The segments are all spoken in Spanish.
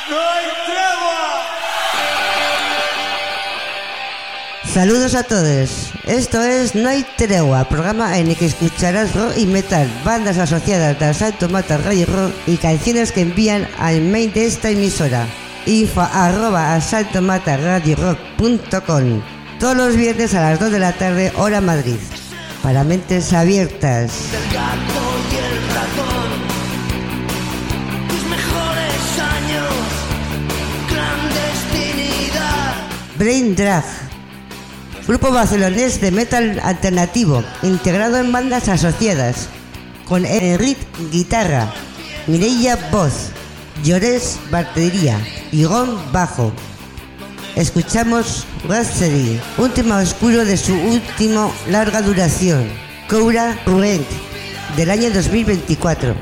¡No hay tregua! Saludos a todos, esto es No hay tregua, programa en el que escucharás rock y metal, bandas asociadas de Asalto Mata Radio Rock y canciones que envían al mail de esta emisora, info@asaltomataradiorock.com, todos los viernes a las 2 de la tarde, hora Madrid, para mentes abiertas. Del gato y el ratón, tus mejores años, clandestinidad. Brain Drag, grupo barcelonés de metal alternativo, integrado en bandas asociadas, con Enric guitarra, Mireia voz, Llorés batería y Gon bajo. Escuchamos Rhapsody, un tema oscuro de su último larga duración, Coura Ruent, del año 2024.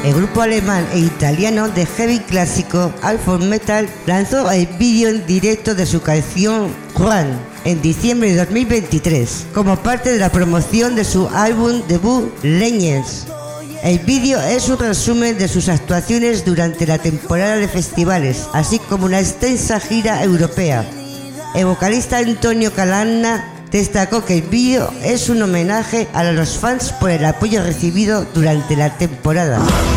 el grupo alemán e italiano de heavy clásico Alpha Metal lanzó el vídeo en directo de su canción Run en diciembre de 2023 como parte de la promoción de su álbum debut Legends. El vídeo es un resumen de sus actuaciones durante la temporada de festivales, así como una extensa gira europea. El vocalista Antonio Calanna destacó que el vídeo es un homenaje a los fans por el apoyo recibido durante la temporada.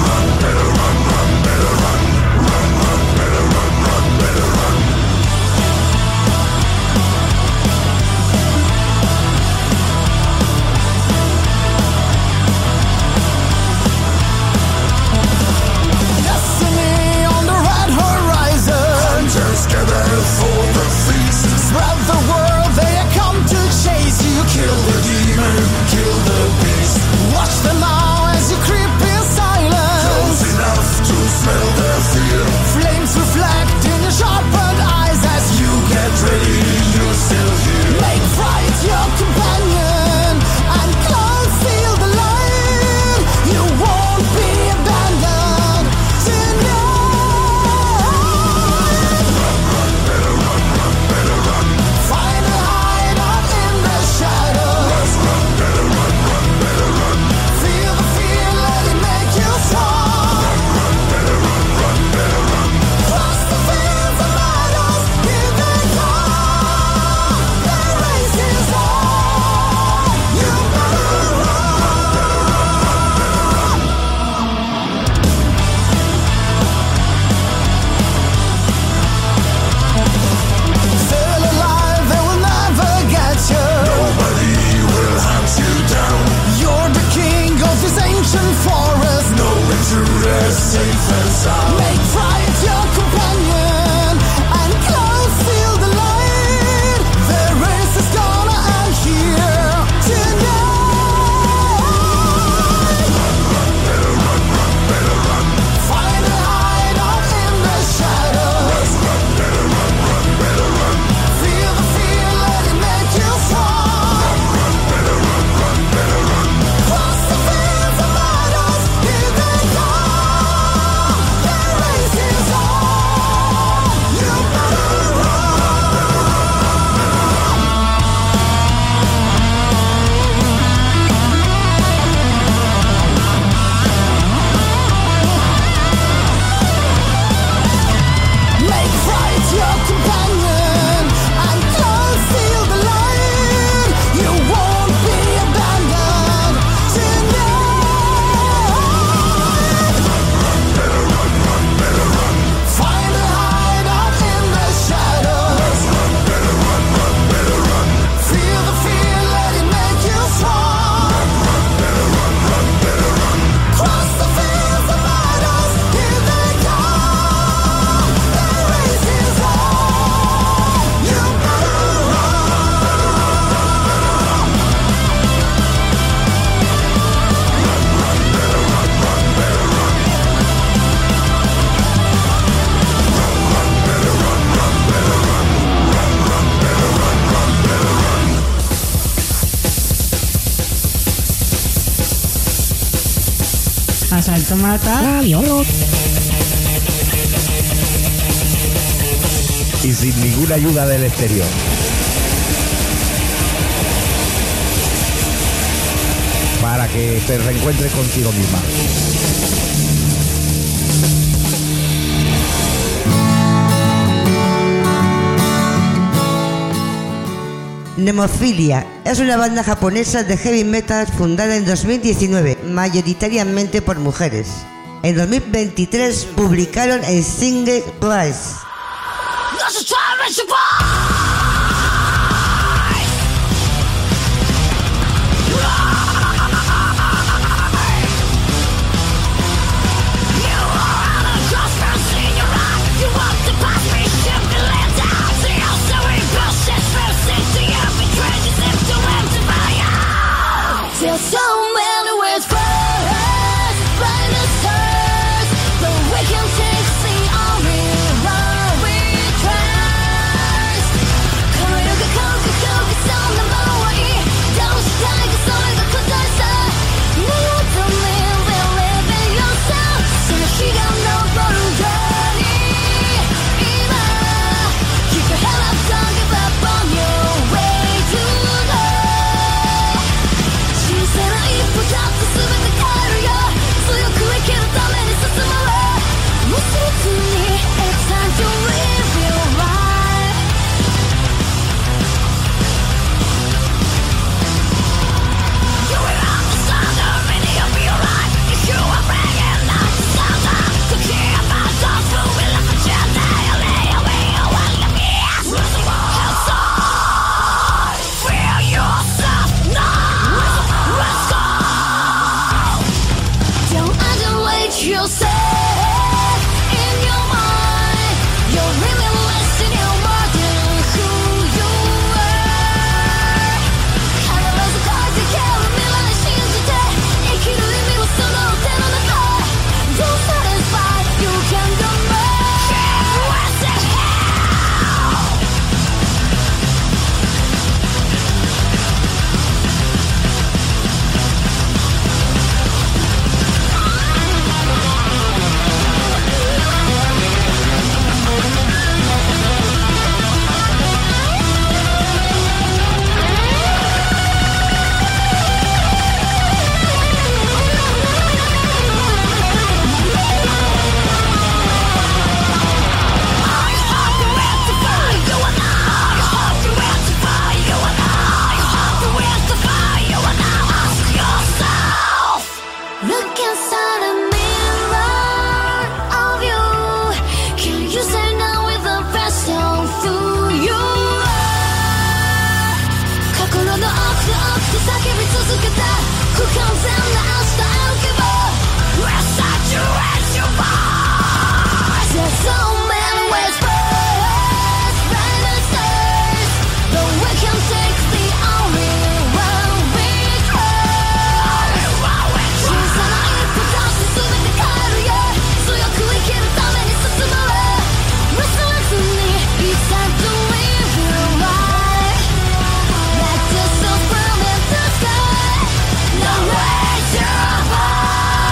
Asalto mata. Y sin ninguna ayuda del exterior. Para que te reencuentres contigo misma. Nemofilia es una banda japonesa de heavy metal fundada en 2019, mayoritariamente por mujeres. En 2023 publicaron el single Rise. Till so many words first, but it's hers, but we can take the only road we trust. 続けた不完全な明日を希望 Resurrect your voice There's so many ways for us Bright as stars But we can take the only one we try 小さな一歩出して全て変えるよ強く生きるために進むわ忘れずに It's time to live your life Like the sun from in the sky Now raise your voice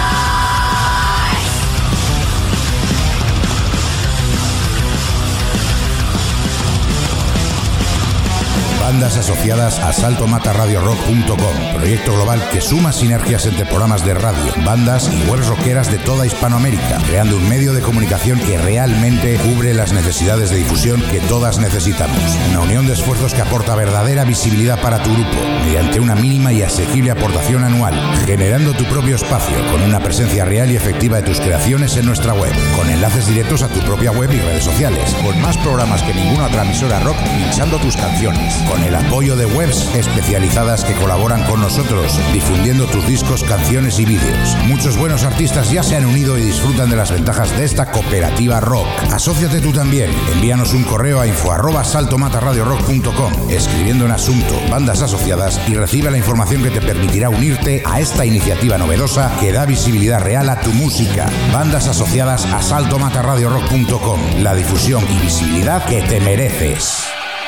Bandas asociadas a saltomataradiorock.com, proyecto global que suma sinergias entre programas de radio, bandas y webs rockeras de toda Hispanoamérica, creando un medio de comunicación que realmente cubre las necesidades de difusión que todas necesitamos. Una unión de esfuerzos que aporta verdadera visibilidad para tu grupo, mediante una mínima y asequible aportación anual, generando tu propio espacio, con una presencia real y efectiva de tus creaciones en nuestra web, con enlaces directos a tu propia web y redes sociales, con más programas que ninguna otra emisora rock pinchando tus canciones, con el apoyo de webs especializadas que colaboran con nosotros, difundiendo tus discos, canciones y vídeos. Muchos buenos artistas ya se han unido y disfrutan de las ventajas de esta cooperativa rock. Asóciate tú también. Envíanos un correo a info@saltomataradiorock.com, escribiendo en asunto bandas asociadas y recibe la información que te permitirá unirte a esta iniciativa novedosa que da visibilidad real a tu música. Bandas asociadas a saltomataradiorock.com, la difusión y visibilidad que te mereces.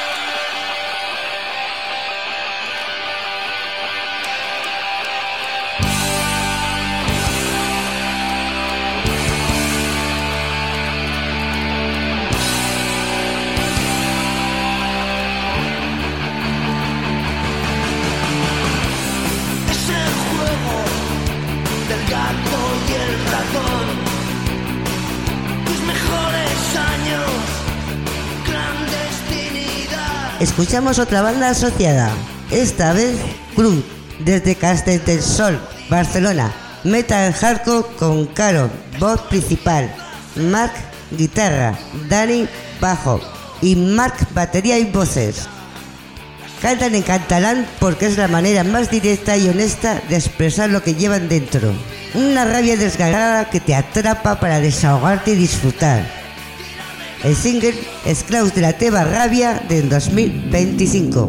Escuchamos otra banda asociada, esta vez Cruz, desde Castellterçol, Barcelona. Metal hardcore con Caro, voz principal, Marc, guitarra, Dani, bajo y Marc, batería y voces. Cantan en catalán porque es la manera más directa y honesta de expresar lo que llevan dentro. Una rabia desgarrada que te atrapa para desahogarte y disfrutar. El single Esclaus de la teva ràbia del 2025.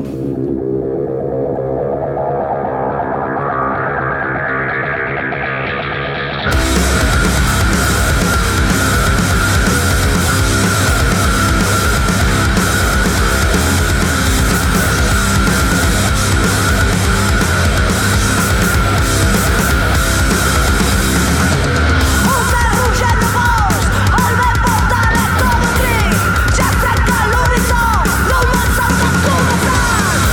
Ja sé que l'horitzó no me'n sap com començar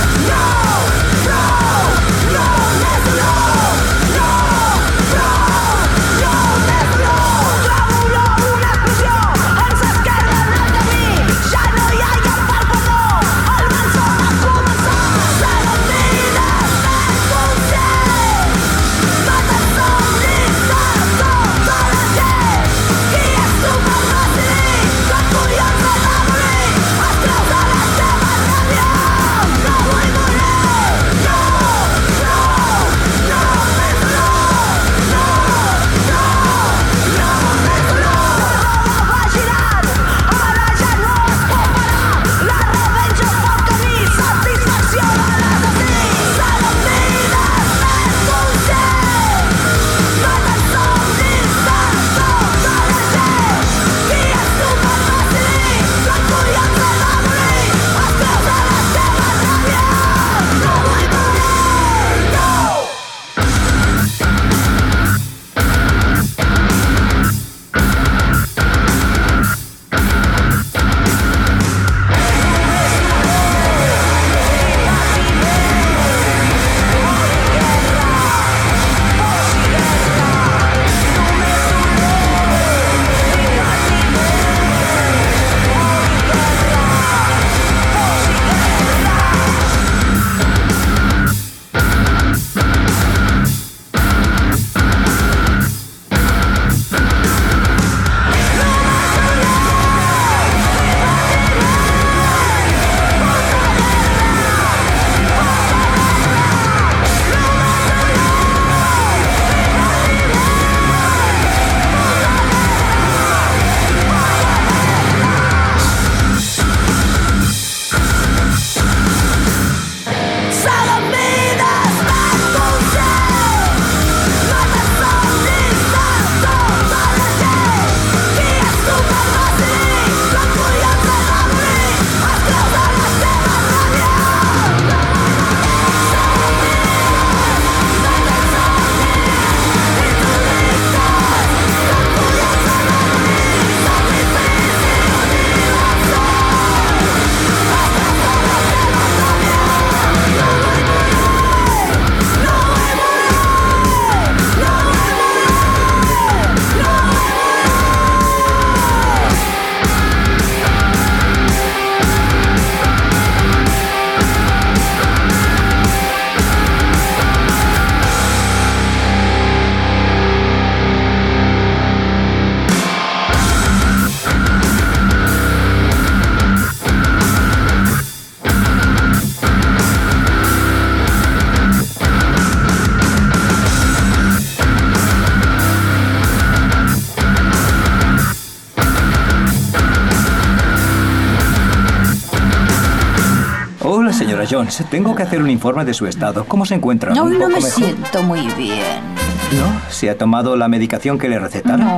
Hola, señora Jones. Tengo que hacer un informe de su estado. ¿Cómo se encuentra? No, ¿Un no poco me mejor? siento muy bien. ¿No? ¿Se ha tomado la medicación que le recetaron? No.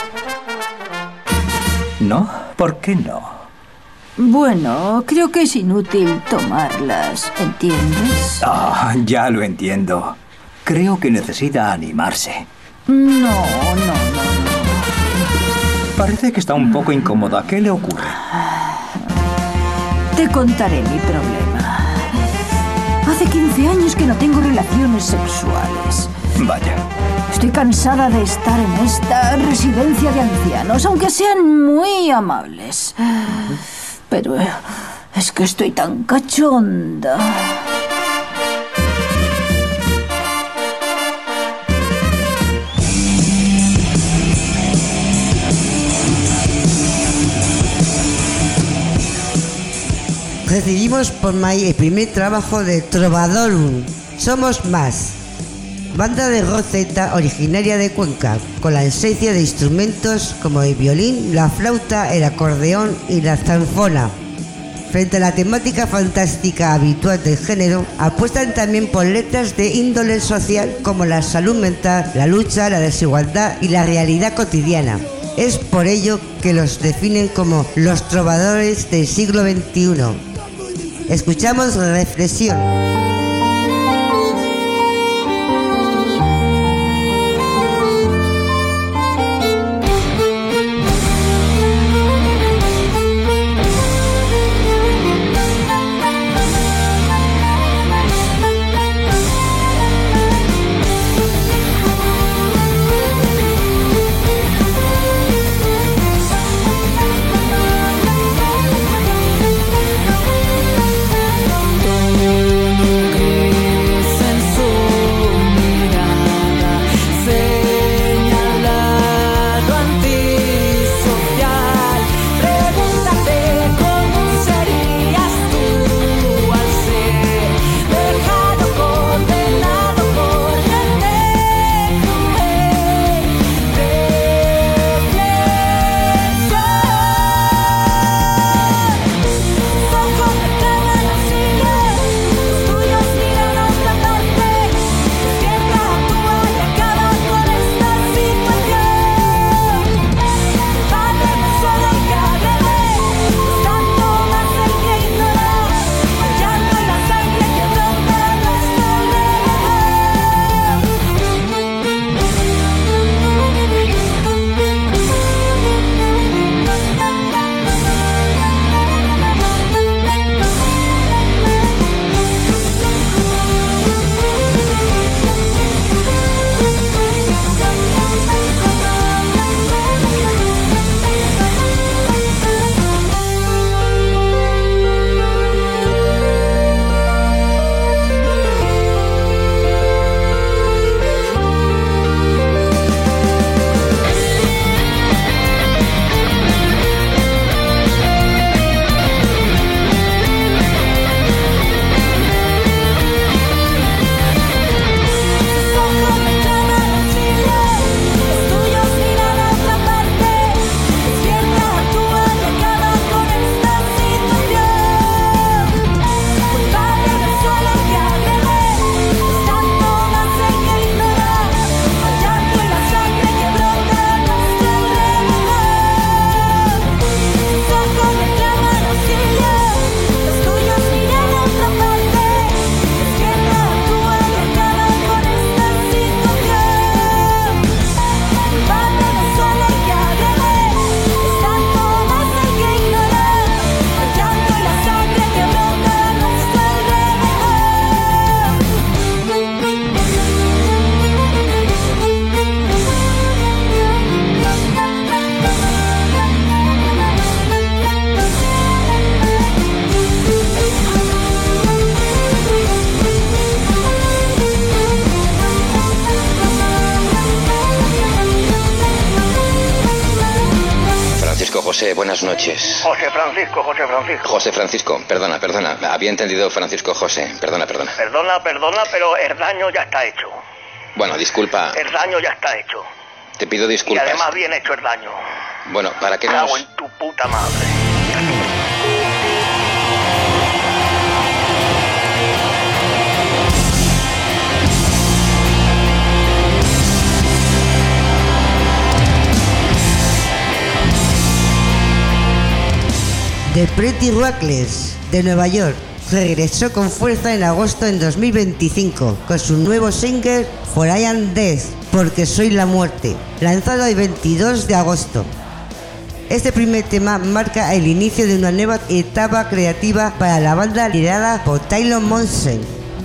¿No? ¿Por qué no? Bueno, creo que es inútil tomarlas, ¿entiendes? Ah, ya lo entiendo. Creo que necesita animarse. No. Parece que está un poco incómoda. ¿Qué le ocurre? Te contaré mi problema. Hace 15 años que no tengo relaciones sexuales. Vaya. Estoy cansada de estar en esta residencia de ancianos, aunque sean muy amables. Pero es que estoy tan cachonda. Recibimos por mail el primer trabajo de Trovadorum, Somos Más, banda de rock celta originaria de Cuenca, con la esencia de instrumentos como el violín, la flauta, el acordeón y la zanfona. Frente a la temática fantástica habitual del género, apuestan también por letras de índole social como la salud mental, la lucha, la desigualdad y la realidad cotidiana. Es por ello que los definen como los trovadores del siglo XXI. Escuchamos Reflexión. José, buenas noches. José Francisco. José Francisco, perdona. Había entendido Francisco José. Perdona. Perdona, pero el daño ya está hecho. Bueno, disculpa. El daño ya está hecho. Te pido disculpas. Y además bien hecho el daño. Bueno, ¿para qué Cago nos...? en tu puta madre. The Pretty Reckless de Nueva York regresó con fuerza en agosto en 2025 con su nuevo single For I Am Death, porque soy la muerte, lanzado el 22 de agosto. Este primer tema marca el inicio de una nueva etapa creativa para la banda liderada por Taylor Momsen.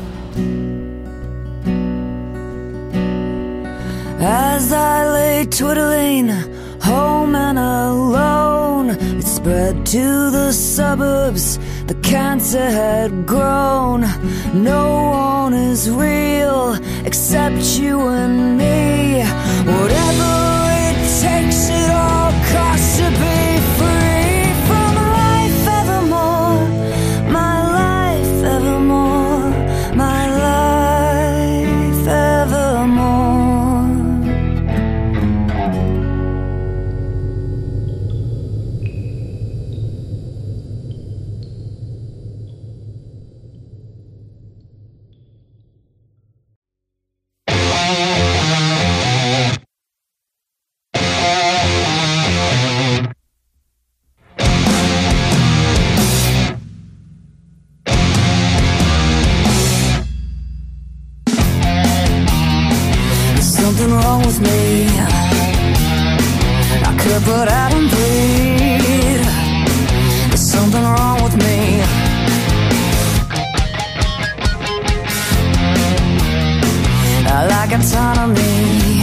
As I lay twiddling, home and alone, it spread to the suburbs, the cancer had grown. No one is real except you and me. Whatever it takes, it all costs to be free from life evermore, my life evermore, my life evermore. Something wrong with me. I could, but I don't bleed. There's something wrong with me. I like autonomy,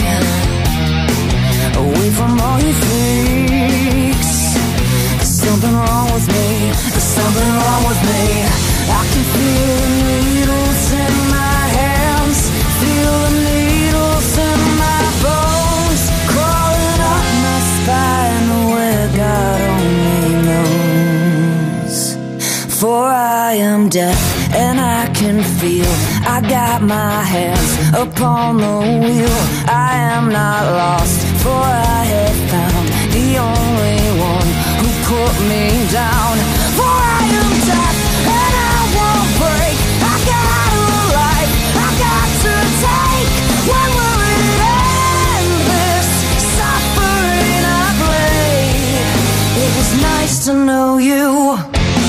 away from all you freaks. There's something wrong with me. There's something wrong with me. I can feel the needles in my hands, feel the needles in my bones, crawling up my spine where God only knows. For I am death and I can feel, I got my hands upon the wheel. I am not lost, for I have found the only one who put me down. For I am death and I won't break. I got a life I got to take. When will it end, this suffering I played? It was nice to know you.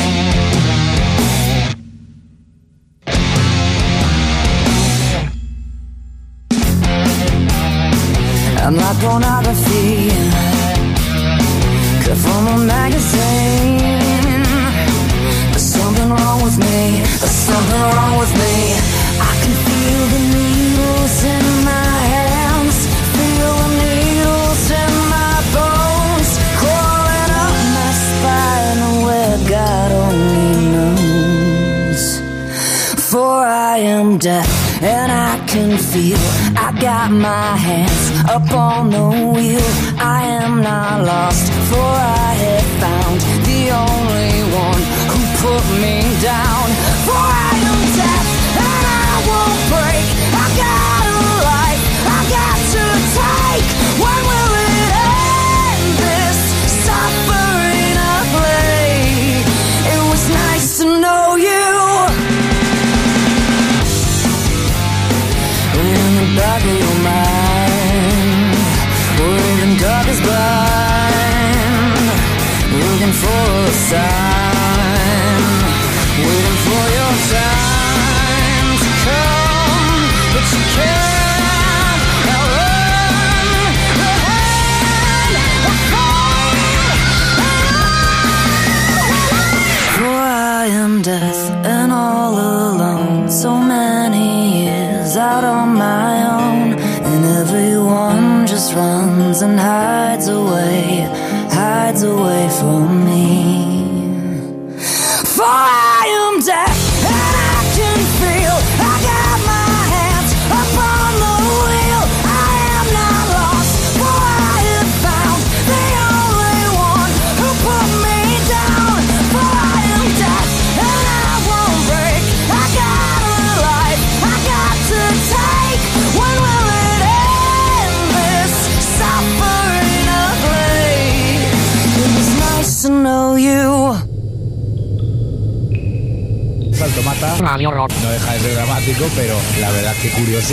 I'm like pornography, cut from a magazine. There's something wrong with me. There's something wrong with me. I can feel the needles in my hands, feel the needles in my bones, crawling up my spine where God only knows. For I am death and I can feel, I got my hands up on the wheel. I am not lost, for I have found the only one who put me down. For I am death and I won't break. I got a life I got to take. When will it end, this suffering I played? It was nice to know you. In the back of your mind, waiting dark is blind, looking for a sign, waiting for your time to come, but you can't outrun the hand of fate. For I am death and all alone, so many years out on my own, and everyone just runs and hides away from me. For I am death and I can feel, I got my hands upon the wheel. I am not lost, for I have found the only one who put me down. For I am death and I won't break. I got a life I got to take. When will it end, this suffering I played? It was nice to know you. Salto Mata no deja de ser dramático, pero la verdad que curioso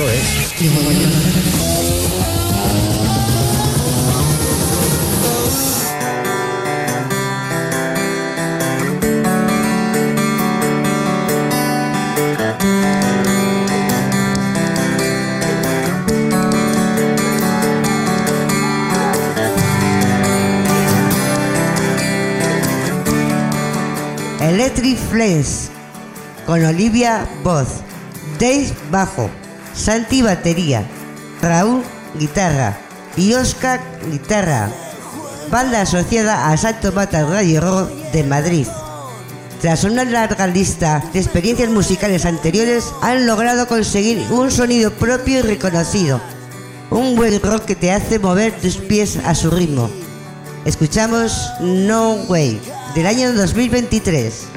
Electric Flames, con Olivia voz, Dave bajo, Santi batería, Raúl guitarra y Oscar guitarra, banda asociada a Salto Mata Radio Rock de Madrid. Tras una larga lista de experiencias musicales anteriores, han logrado conseguir un sonido propio y reconocido, un buen rock que te hace mover tus pies a su ritmo. Escuchamos No Way, del año 2023.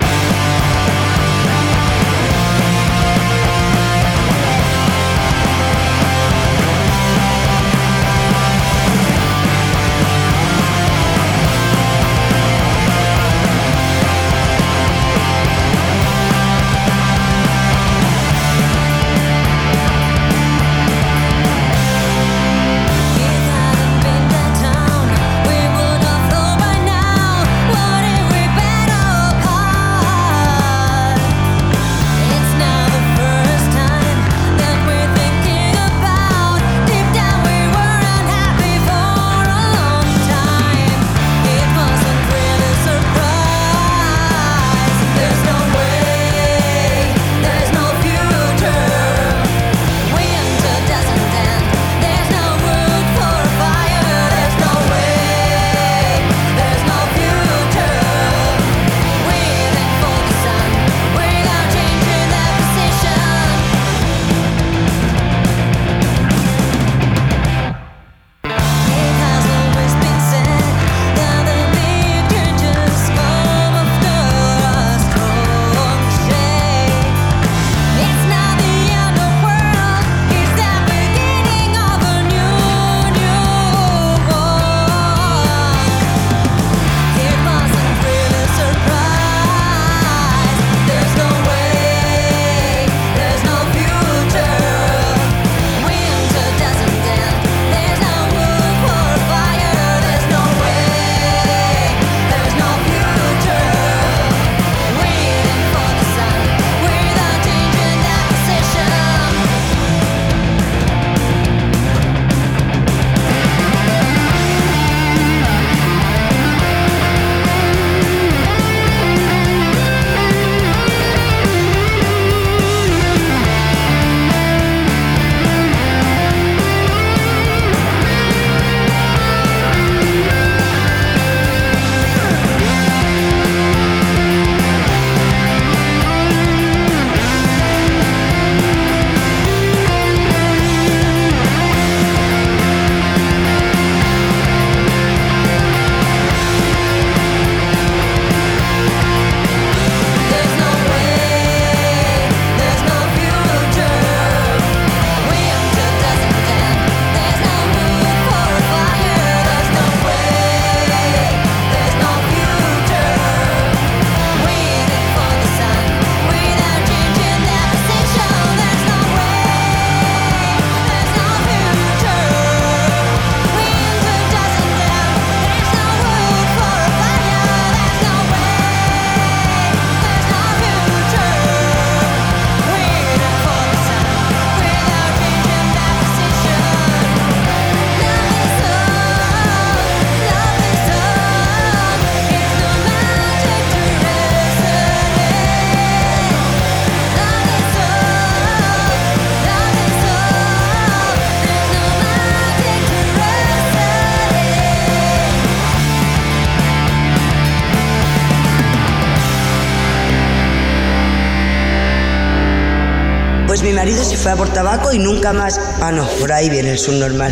Pues mi marido se fue a por tabaco y nunca más... Ah, no, por ahí viene el subnormal.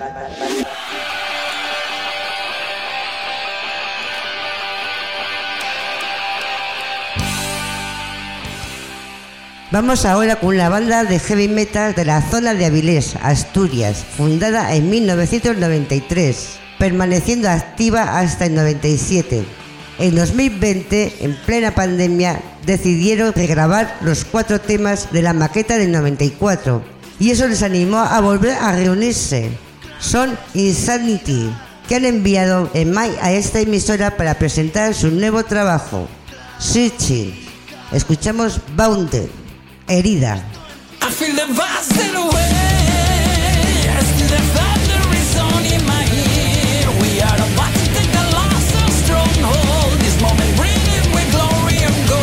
Vamos ahora con una banda de heavy metal de la zona de Avilés, Asturias, fundada en 1993, permaneciendo activa hasta el 97. En 2020, en plena pandemia, decidieron regrabar los 4 temas de la maqueta del 94, y eso les animó a volver a reunirse. Son Insanity, que han enviado en mayo a esta emisora para presentar su nuevo trabajo, Searching. Escuchamos Bounded, Herida. I feel the vast in a way. I still the thunder is on in my ear. We are about to take the last stronghold. This moment bringing with glory and gold.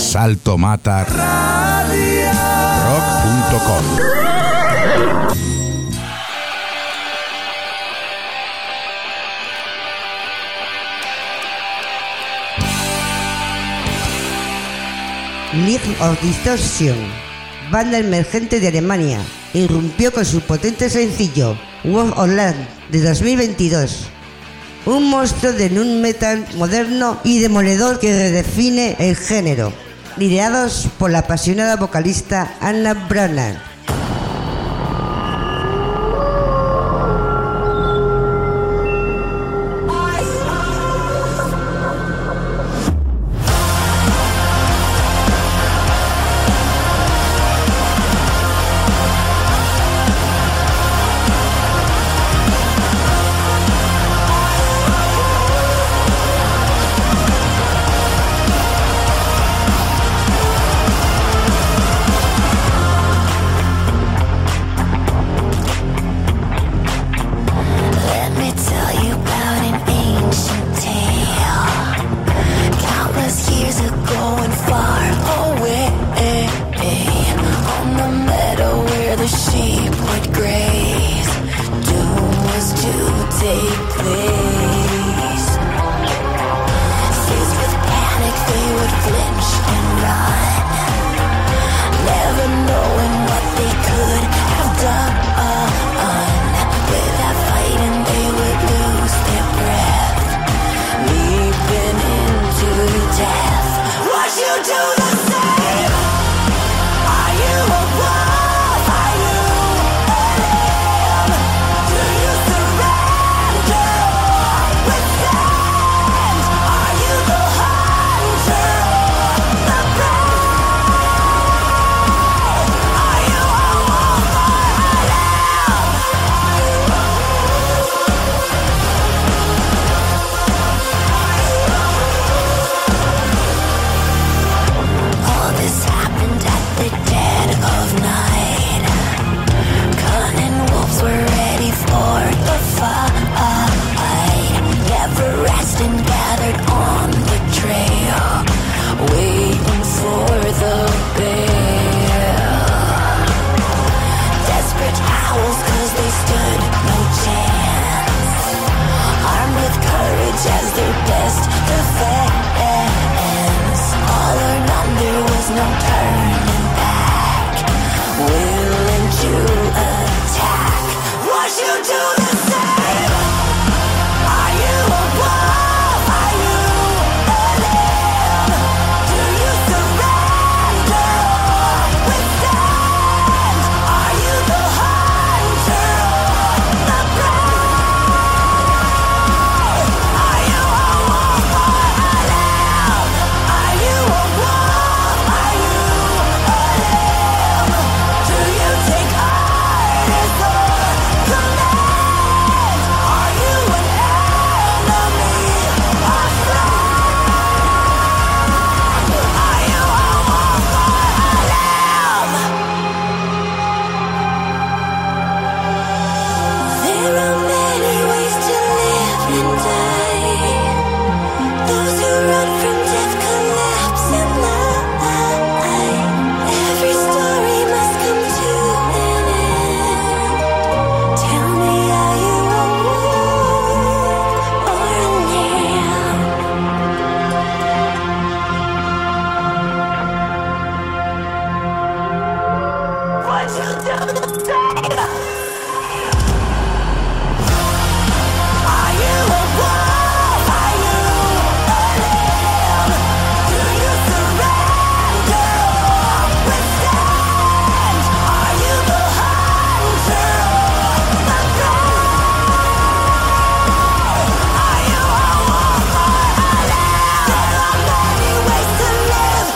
saltomatarrock.com. League of Distortion, banda emergente de Alemania, irrumpió con su potente sencillo War of Land de 2022. Un monstruo de nu metal moderno y demoledor que redefine el género, liderados por la apasionada vocalista Anna Brannan.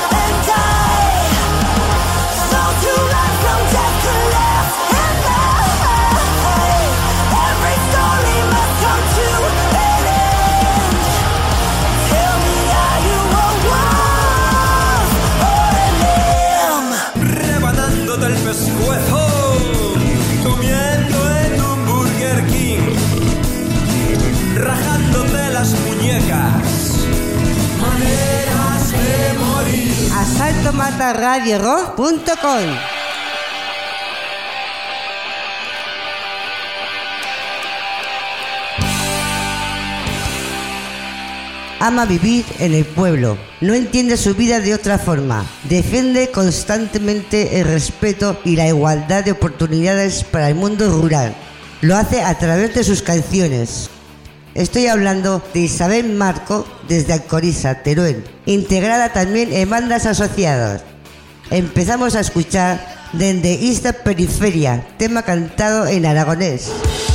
From death to life and love. asaltomataradiorock.com. Ama vivir en el pueblo, no entiende su vida de otra forma, defiende constantemente el respeto y la igualdad de oportunidades para el mundo rural. Lo hace a través de sus canciones. Estoy hablando de Isabel Marco desde Alcoriza, Teruel, integrada también en bandas asociadas. Empezamos a escuchar Dende Ista Periferia, tema cantado en aragonés.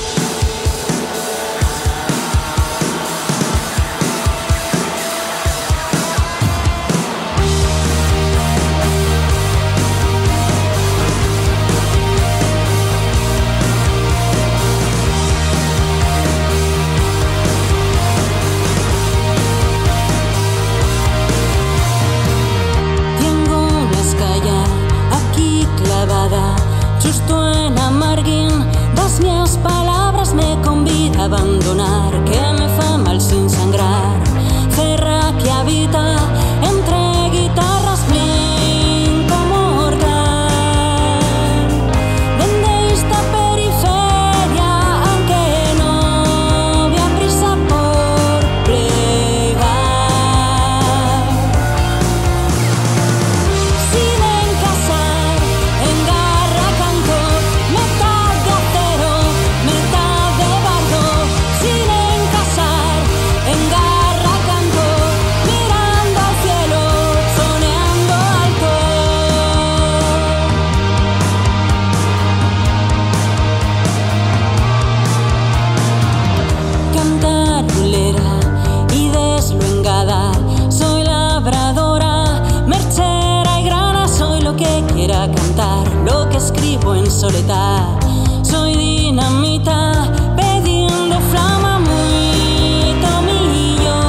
Justo en Amarguín, das minhas palabras me convida a abandonar, que me fa mal sin sangrar. Cerra que habita entre guitarras blinco mortal. Dende esta periferia, aunque no había prisa por plegar. Sin encasar, en garra canto, metad de acero, metad de bardo. Sin encasar, en garra canto, mirando al cielo, soñando alto. Cantarulera y desluengada, soy labradora, merchera y grana, soy lo que quiera cantar, lo que escribo en soledad. Soy dinamita, pidiendo flama muy tomillo.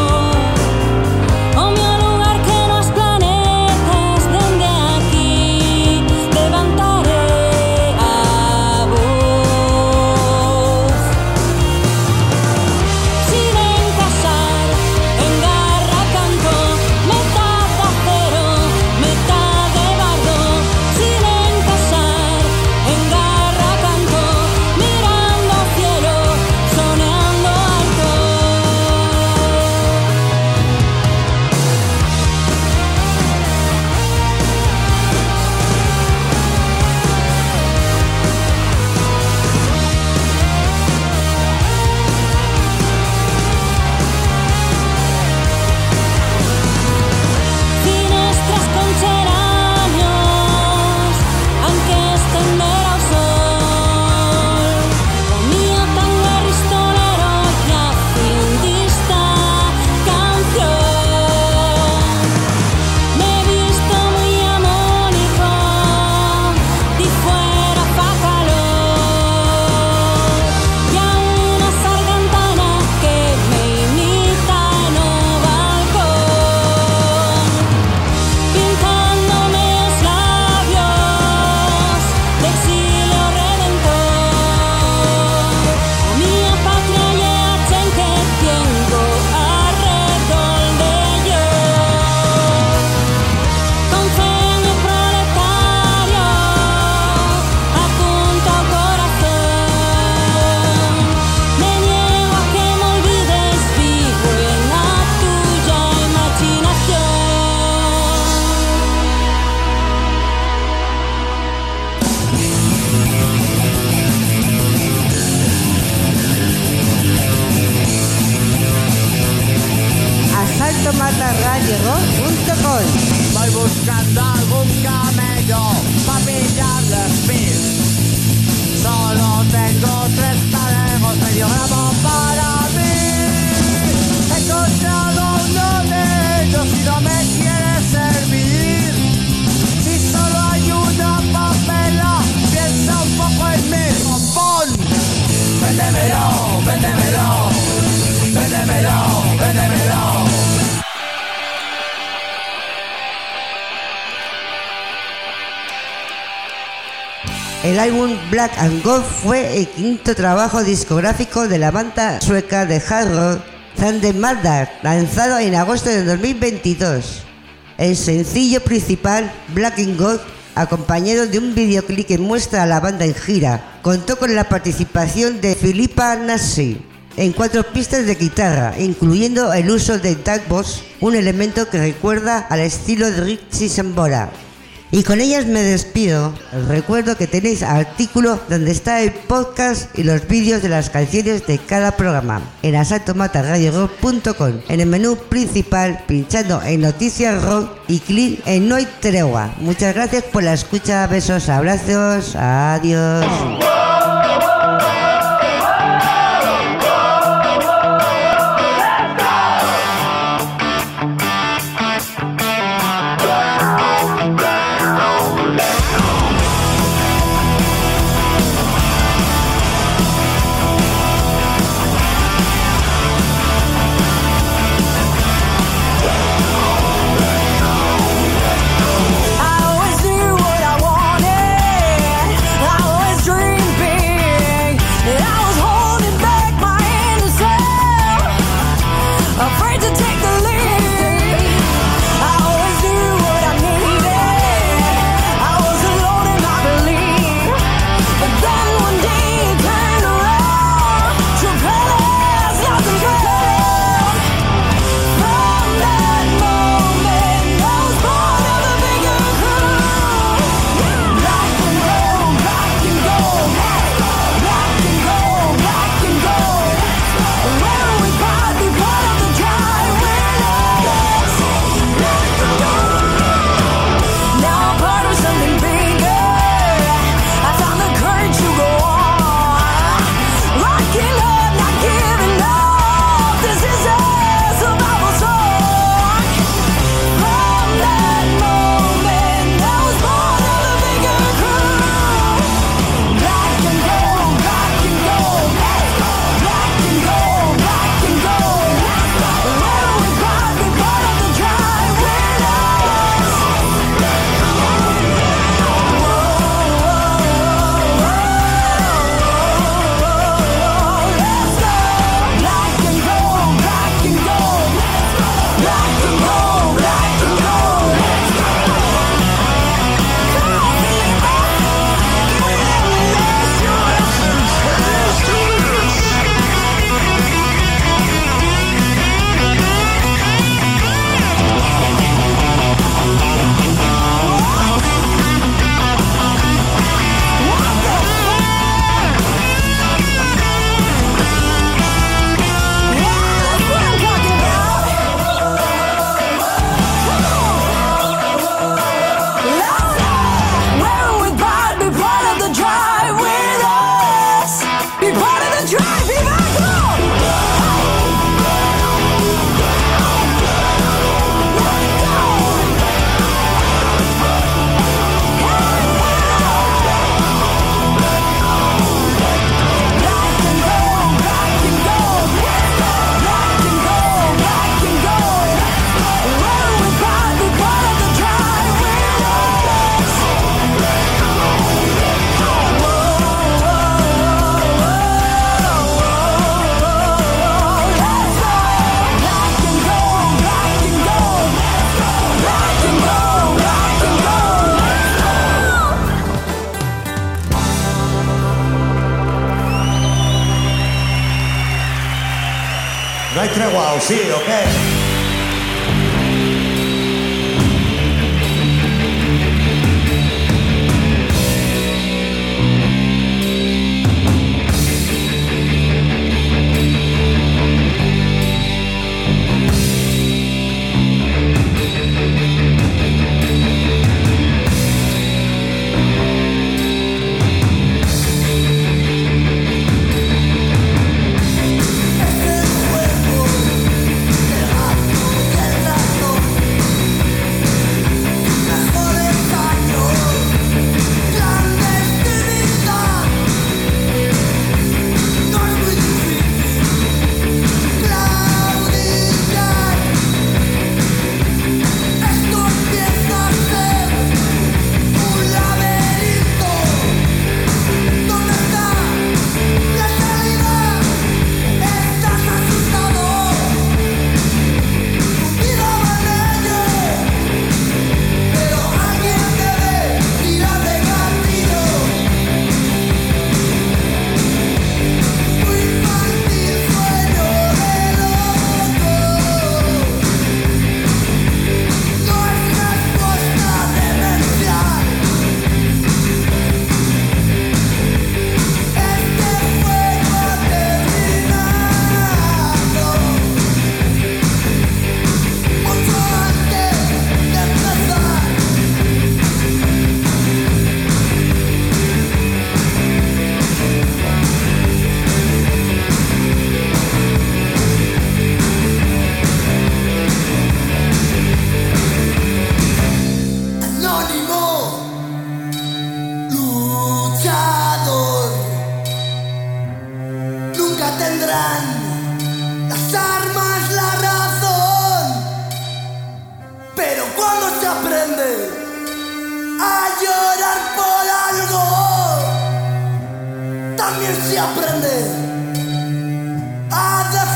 O mi lugar que nos planetas, desde aquí levantaré a voz. Sin encasar, en garra canto, metad de acero, metad de bardo. Sin encasar, en garra canto, mirando al cielo, soñando alto. Finestras con geranios, aunque estender al sol. O mío tango aristolero y a fin dista canción. Me he visto muy amónico, di fuera fa calor. Y a una sargantana que me imita en un balcón, pintándome los labios de exilio redentor. A miña patria e a xente tengo arredor de yo. Con ceño proletario, apunto ao corazón. Me niego a que me olvides, vivo en la tuya imaginación. asaltomataradiorock.com. Voy buscando algún camello para pillarle speed. Solo tengo 3 canejos, medio gramo para mí. He encontrado uno de ellos y no me quiere servir. Si solo hay una papela, piensa un poco en mí. ¡Bombón! Véndemelo, véndemelo, véndemelo, véndemelo. El álbum Black and Gold fue el quinto trabajo discográfico de la banda sueca de hard rock Thunder Mother, lanzado en agosto de 2022. El sencillo principal, Black and Gold, acompañado de un videoclip que muestra a la banda en gira, contó con la participación de Philippa Nassi en 4 pistas de guitarra, incluyendo el uso de Duckbox, un elemento que recuerda al estilo de Richie Sambora. Y con ellas me despido. Os recuerdo que tenéis artículo donde está el podcast y los vídeos de las canciones de cada programa en asaltomatarradiorock.com, en el menú principal, pinchando en Noticias Rock y clic en No hay tregua. Muchas gracias por la escucha, besos, abrazos, adiós. No hay tregua, ¿o sí, o qué? se aprende a llorar por algo, también se aprende a